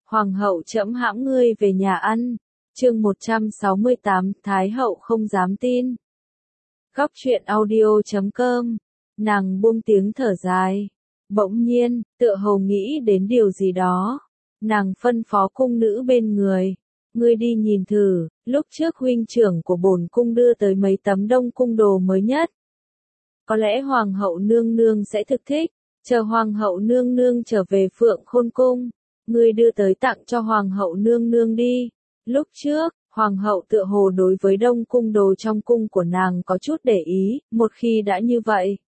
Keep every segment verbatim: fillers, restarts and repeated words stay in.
Hoàng hậu trẫm hãm ngươi về nhà ăn. Chương một trăm sáu mươi tám, Thái hậu không dám tin. Góc truyện audio chấm com. Nàng buông tiếng thở dài. Bỗng nhiên, tựa hồ nghĩ đến điều gì đó. Nàng phân phó cung nữ bên người. Ngươi đi nhìn thử, lúc trước huynh trưởng của bổn cung đưa tới mấy tấm đông cung đồ mới nhất. Có lẽ hoàng hậu nương nương sẽ thực thích. Chờ hoàng hậu nương nương trở về Phượng Khôn cung, ngươi đưa tới tặng cho hoàng hậu nương nương đi. Lúc trước, hoàng hậu tựa hồ đối với đông cung đồ trong cung của nàng có chút để ý, một khi đã như vậy.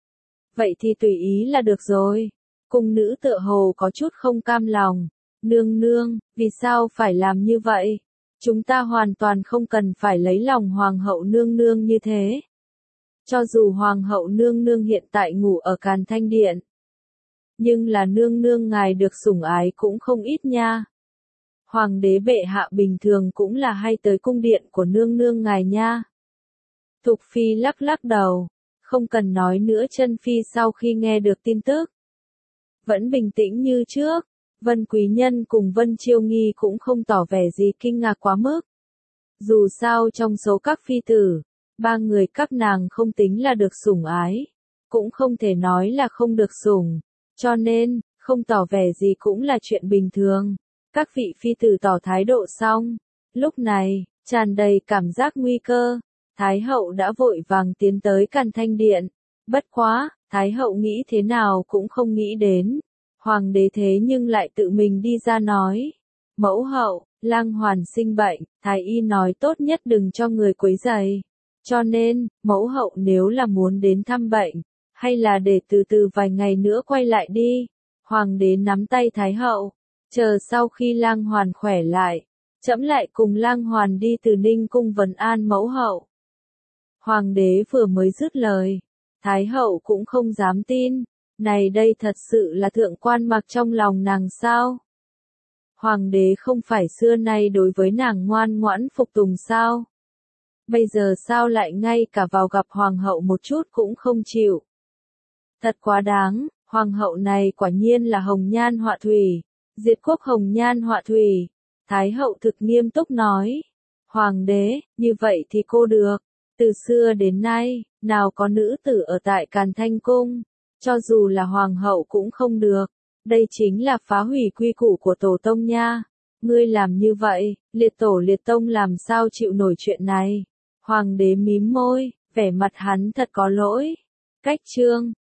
Vậy thì tùy ý là được rồi. Cung nữ tựa hồ có chút không cam lòng. Nương nương, vì sao phải làm như vậy? Chúng ta hoàn toàn không cần phải lấy lòng hoàng hậu nương nương như thế. Cho dù hoàng hậu nương nương hiện tại ngủ ở Càn Thanh Điện, nhưng là nương nương ngài được sủng ái cũng không ít nha. Hoàng đế bệ hạ bình thường cũng là hay tới cung điện của nương nương ngài nha. Thục Phi lắc lắc đầu, không cần nói nữa. Chân Phi sau khi nghe được tin tức, vẫn bình tĩnh như trước. Vân Quý Nhân cùng Vân Chiêu Nghi cũng không tỏ vẻ gì kinh ngạc quá mức. Dù sao trong số các phi tử, ba người các nàng không tính là được sủng ái, cũng không thể nói là không được sủng, cho nên, không tỏ vẻ gì cũng là chuyện bình thường. Các vị phi tử tỏ thái độ xong, lúc này, tràn đầy cảm giác nguy cơ, Thái hậu đã vội vàng tiến tới Càn Thanh Điện. Bất quá, Thái hậu nghĩ thế nào cũng không nghĩ đến, hoàng đế thế nhưng lại tự mình đi ra nói. Mẫu hậu, Lang Hoàn sinh bệnh, thái y nói tốt nhất đừng cho người quấy rầy. Cho nên, mẫu hậu nếu là muốn đến thăm bệnh, hay là để từ từ vài ngày nữa quay lại đi. Hoàng đế nắm tay Thái hậu, chờ sau khi Lang Hoàn khỏe lại, trẫm lại cùng Lang Hoàn đi từ Ninh cung vấn an mẫu hậu. Hoàng đế vừa mới dứt lời, Thái hậu cũng không dám tin, này đây thật sự là thượng quan mặc trong lòng nàng sao? Hoàng đế không phải xưa nay đối với nàng ngoan ngoãn phục tùng sao? Bây giờ sao lại ngay cả vào gặp hoàng hậu một chút cũng không chịu? Thật quá đáng, hoàng hậu này quả nhiên là hồng nhan họa thủy, diệt quốc hồng nhan họa thủy. Thái hậu thực nghiêm túc nói. Hoàng đế, như vậy thì cô được. Từ xưa đến nay, nào có nữ tử ở tại Càn Thanh Cung, cho dù là hoàng hậu cũng không được. Đây chính là phá hủy quy củ của tổ tông nha. Ngươi làm như vậy, liệt tổ liệt tông làm sao chịu nổi chuyện này? Hoàng đế mím môi, vẻ mặt hắn thật có lỗi. Cách chương